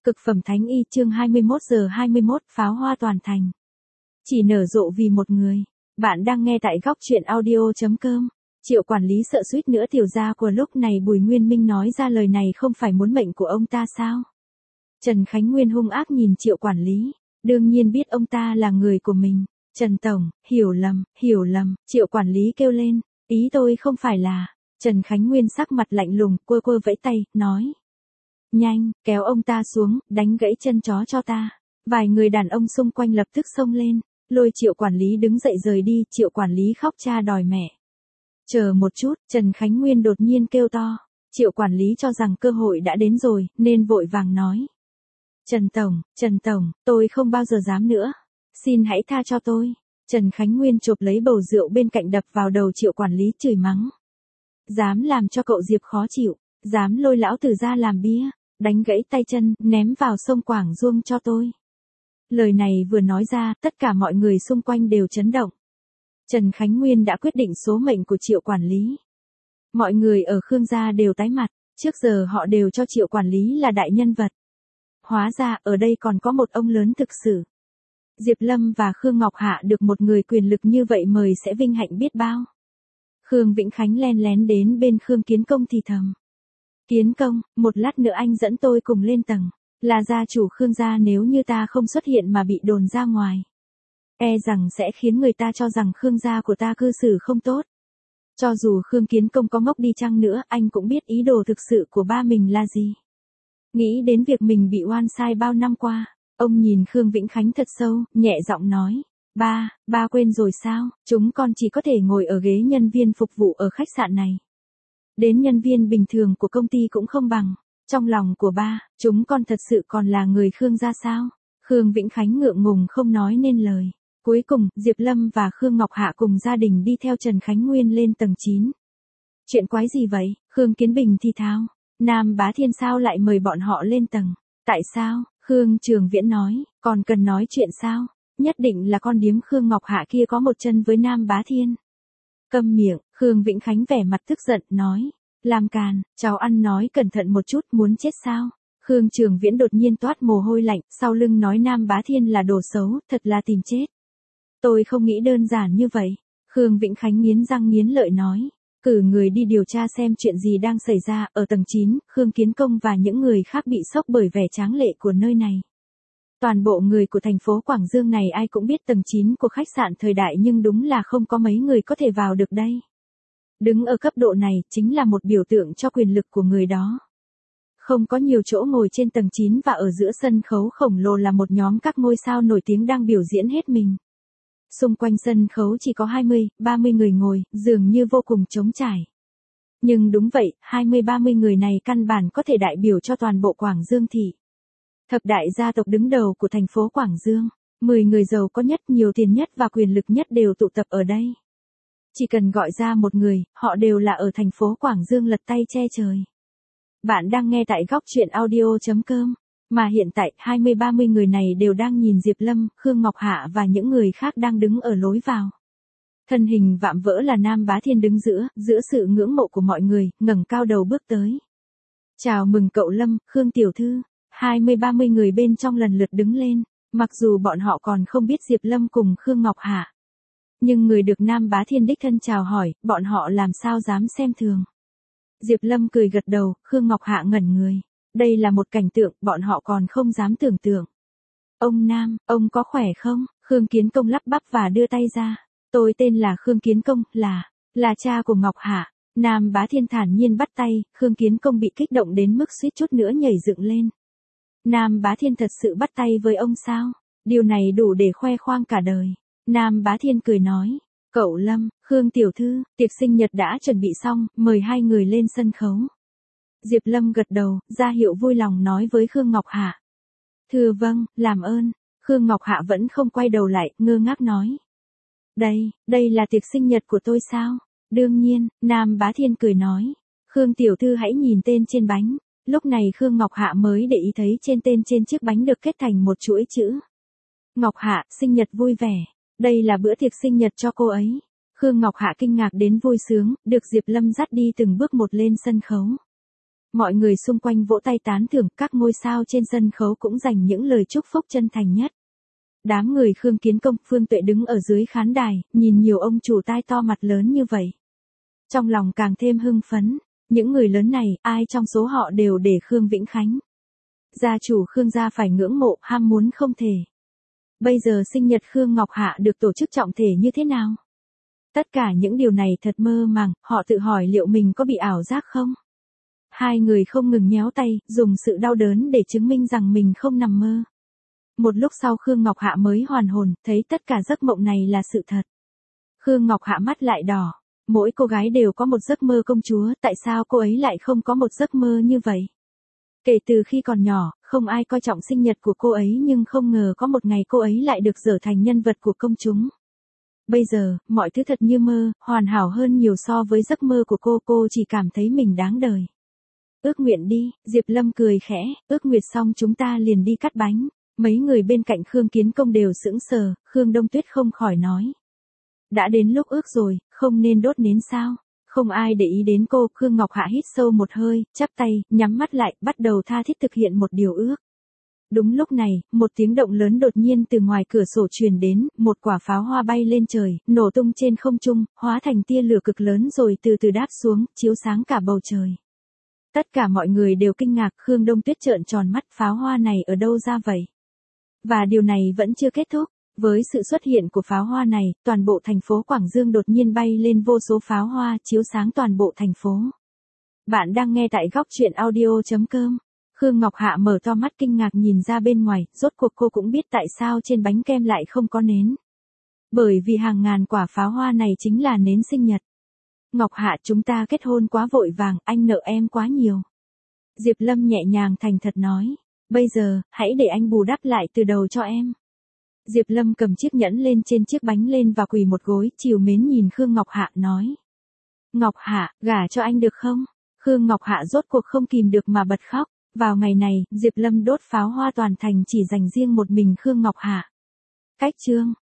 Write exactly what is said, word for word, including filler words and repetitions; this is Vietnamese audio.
Cực phẩm thánh y chương hai mươi mốt giờ hai mươi mốt pháo hoa toàn thành. Chỉ nở rộ vì một người. Bạn đang nghe tại góc truyện audio.com. Triệu quản lý sợ suýt nữa tiểu ra của lúc này Bùi Nguyên Minh nói ra lời này không phải muốn mệnh của ông ta sao? Trần Khánh Nguyên hung ác nhìn Triệu quản lý. Đương nhiên biết ông ta là người của mình. Trần Tổng, hiểu lầm, hiểu lầm. Triệu quản lý kêu lên. Ý tôi không phải là. Trần Khánh Nguyên sắc mặt lạnh lùng, quơ quơ vẫy tay, nói. Nhanh, kéo ông ta xuống, đánh gãy chân chó cho ta. Vài người đàn ông xung quanh lập tức xông lên, lôi Triệu quản lý đứng dậy rời đi. Triệu quản lý khóc cha đòi mẹ. Chờ một chút, Trần Khánh Nguyên đột nhiên kêu to. Triệu quản lý cho rằng cơ hội đã đến rồi, nên vội vàng nói. Trần Tổng, Trần Tổng, tôi không bao giờ dám nữa. Xin hãy tha cho tôi. Trần Khánh Nguyên chộp lấy bầu rượu bên cạnh đập vào đầu Triệu quản lý chửi mắng. Dám làm cho cậu Diệp khó chịu, dám lôi lão tử ra làm bia, đánh gãy tay chân, ném vào sông Quảng Duông cho tôi. Lời này vừa nói ra, tất cả mọi người xung quanh đều chấn động. Trần Khánh Nguyên đã quyết định số mệnh của Triệu quản lý. Mọi người ở Khương gia đều tái mặt, trước giờ họ đều cho Triệu quản lý là đại nhân vật. Hóa ra, ở đây còn có một ông lớn thực sự. Diệp Lâm và Khương Ngọc Hạ được một người quyền lực như vậy mời sẽ vinh hạnh biết bao. Khương Vĩnh Khánh len lén đến bên Khương Kiến Công thì thầm. Kiến Công, một lát nữa anh dẫn tôi cùng lên tầng. Là gia chủ Khương gia, nếu như ta không xuất hiện mà bị đồn ra ngoài. E rằng sẽ khiến người ta cho rằng Khương gia của ta cư xử không tốt. Cho dù Khương Kiến Công có ngốc đi chăng nữa, anh cũng biết ý đồ thực sự của ba mình là gì. Nghĩ đến việc mình bị oan sai bao năm qua, ông nhìn Khương Vĩnh Khánh thật sâu, nhẹ giọng nói. Ba, ba quên rồi sao, chúng con chỉ có thể ngồi ở ghế nhân viên phục vụ ở khách sạn này. Đến nhân viên bình thường của công ty cũng không bằng. Trong lòng của ba, chúng con thật sự còn là người Khương gia sao? Khương Vĩnh Khánh ngượng ngùng không nói nên lời. Cuối cùng, Diệp Lâm và Khương Ngọc Hạ cùng gia đình đi theo Trần Khánh Nguyên lên tầng chín. Chuyện quái gì vậy? Khương Kiến Bình thì thào. Nam Bá Thiên sao lại mời bọn họ lên tầng? Tại sao? Khương Trường Viễn nói, còn cần nói chuyện sao? Nhất định là con điếm Khương Ngọc Hạ kia có một chân với Nam Bá Thiên. Câm miệng, Khương Vĩnh Khánh vẻ mặt tức giận, nói. Làm càn, cháu ăn nói cẩn thận một chút, muốn chết sao? Khương Trường Viễn đột nhiên toát mồ hôi lạnh, sau lưng nói Nam Bá Thiên là đồ xấu, thật là tìm chết. Tôi không nghĩ đơn giản như vậy. Khương Vĩnh Khánh nghiến răng nghiến lợi nói. Cử người đi điều tra xem chuyện gì đang xảy ra. Ở tầng chín, Khương Kiến Công và những người khác bị sốc bởi vẻ tráng lệ của nơi này. Toàn bộ người của thành phố Quảng Dương này ai cũng biết tầng chín của khách sạn thời đại, nhưng đúng là không có mấy người có thể vào được đây. Đứng ở cấp độ này chính là một biểu tượng cho quyền lực của người đó. Không có nhiều chỗ ngồi trên tầng chín và ở giữa sân khấu khổng lồ là một nhóm các ngôi sao nổi tiếng đang biểu diễn hết mình. Xung quanh sân khấu chỉ có hai mươi, ba mươi người ngồi, dường như vô cùng trống trải. Nhưng đúng vậy, hai mươi ba mươi người này căn bản có thể đại biểu cho toàn bộ Quảng Dương thị. Thập đại gia tộc đứng đầu của thành phố Quảng Dương, mười người giàu có nhất, nhiều tiền nhất và quyền lực nhất đều tụ tập ở đây. Chỉ cần gọi ra một người, họ đều là ở thành phố Quảng Dương lật tay che trời. Bạn đang nghe tại góc truyện audio.com, mà hiện tại hai mươi ba mươi người này đều đang nhìn Diệp Lâm, Khương Ngọc Hạ và những người khác đang đứng ở lối vào. Thân hình vạm vỡ là Nam Bá Thiên đứng giữa, giữa sự ngưỡng mộ của mọi người, ngẩng cao đầu bước tới. Chào mừng cậu Lâm, Khương tiểu thư. hai mươi ba mươi người bên trong lần lượt đứng lên, mặc dù bọn họ còn không biết Diệp Lâm cùng Khương Ngọc Hạ. Nhưng người được Nam Bá Thiên đích thân chào hỏi, bọn họ làm sao dám xem thường. Diệp Lâm cười gật đầu, Khương Ngọc Hạ ngẩn người. Đây là một cảnh tượng bọn họ còn không dám tưởng tượng. Ông Nam, ông có khỏe không? Khương Kiến Công lắp bắp và đưa tay ra. Tôi tên là Khương Kiến Công, là, là cha của Ngọc Hạ. Nam Bá Thiên thản nhiên bắt tay, Khương Kiến Công bị kích động đến mức suýt chút nữa nhảy dựng lên. Nam Bá Thiên thật sự bắt tay với ông sao? Điều này đủ để khoe khoang cả đời. Nam Bá Thiên cười nói. Cậu Lâm, Khương tiểu thư, tiệc sinh nhật đã chuẩn bị xong, mời hai người lên sân khấu. Diệp Lâm gật đầu, ra hiệu vui lòng nói với Khương Ngọc Hạ. Thưa vâng, làm ơn. Khương Ngọc Hạ vẫn không quay đầu lại, ngơ ngác nói. Đây, đây là tiệc sinh nhật của tôi sao? Đương nhiên, Nam Bá Thiên cười nói. Khương tiểu thư hãy nhìn tên trên bánh. Lúc này Khương Ngọc Hạ mới để ý thấy trên tên trên chiếc bánh được kết thành một chuỗi chữ. Ngọc Hạ, sinh nhật vui vẻ. Đây là bữa tiệc sinh nhật cho cô ấy. Khương Ngọc Hạ kinh ngạc đến vui sướng, được Diệp Lâm dắt đi từng bước một lên sân khấu. Mọi người xung quanh vỗ tay tán thưởng, các ngôi sao trên sân khấu cũng dành những lời chúc phúc chân thành nhất. Đám người Khương Kiến Công, Phương Tuệ đứng ở dưới khán đài, nhìn nhiều ông chủ tai to mặt lớn như vậy. Trong lòng càng thêm hưng phấn, những người lớn này, ai trong số họ đều để Khương Vĩnh Khánh. Gia chủ Khương gia phải ngưỡng mộ, ham muốn không thể. Bây giờ sinh nhật Khương Ngọc Hạ được tổ chức trọng thể như thế nào? Tất cả những điều này thật mơ màng, họ tự hỏi liệu mình có bị ảo giác không? Hai người không ngừng nhéo tay, dùng sự đau đớn để chứng minh rằng mình không nằm mơ. Một lúc sau Khương Ngọc Hạ mới hoàn hồn, thấy tất cả giấc mộng này là sự thật. Khương Ngọc Hạ mắt lại đỏ. Mỗi cô gái đều có một giấc mơ công chúa, tại sao cô ấy lại không có một giấc mơ như vậy? Kể từ khi còn nhỏ, không ai coi trọng sinh nhật của cô ấy nhưng không ngờ có một ngày cô ấy lại được trở thành nhân vật của công chúng. Bây giờ, mọi thứ thật như mơ, hoàn hảo hơn nhiều so với giấc mơ của cô, cô chỉ cảm thấy mình đáng đời. Ước nguyện đi, Diệp Lâm cười khẽ, ước nguyện xong chúng ta liền đi cắt bánh. Mấy người bên cạnh Khương Kiến Công đều sững sờ, Khương Đông Tuyết không khỏi nói. Đã đến lúc ước rồi, không nên đốt nến sao? Không ai để ý đến cô, Khương Ngọc Hạ hít sâu một hơi, chắp tay, nhắm mắt lại, bắt đầu tha thiết thực hiện một điều ước. Đúng lúc này, một tiếng động lớn đột nhiên từ ngoài cửa sổ truyền đến, một quả pháo hoa bay lên trời, nổ tung trên không trung, hóa thành tia lửa cực lớn rồi từ từ đáp xuống, chiếu sáng cả bầu trời. Tất cả mọi người đều kinh ngạc, Khương Đông Tuyết trợn tròn mắt, pháo hoa này ở đâu ra vậy? Và điều này vẫn chưa kết thúc. Với sự xuất hiện của pháo hoa này, toàn bộ thành phố Quảng Dương đột nhiên bay lên vô số pháo hoa, chiếu sáng toàn bộ thành phố. Bạn đang nghe tại góc truyện audio chấm com. Khương Ngọc Hạ mở to mắt kinh ngạc nhìn ra bên ngoài, rốt cuộc cô cũng biết tại sao trên bánh kem lại không có nến. Bởi vì hàng ngàn quả pháo hoa này chính là nến sinh nhật. Ngọc Hạ, chúng ta kết hôn quá vội vàng, anh nợ em quá nhiều. Diệp Lâm nhẹ nhàng thành thật nói, bây giờ, hãy để anh bù đắp lại từ đầu cho em. Diệp Lâm cầm chiếc nhẫn lên trên chiếc bánh lên và quỳ một gối, trìu mến nhìn Khương Ngọc Hạ nói. Ngọc Hạ, gả cho anh được không? Khương Ngọc Hạ rốt cuộc không kìm được mà bật khóc. Vào ngày này, Diệp Lâm đốt pháo hoa toàn thành chỉ dành riêng một mình Khương Ngọc Hạ. Cách chương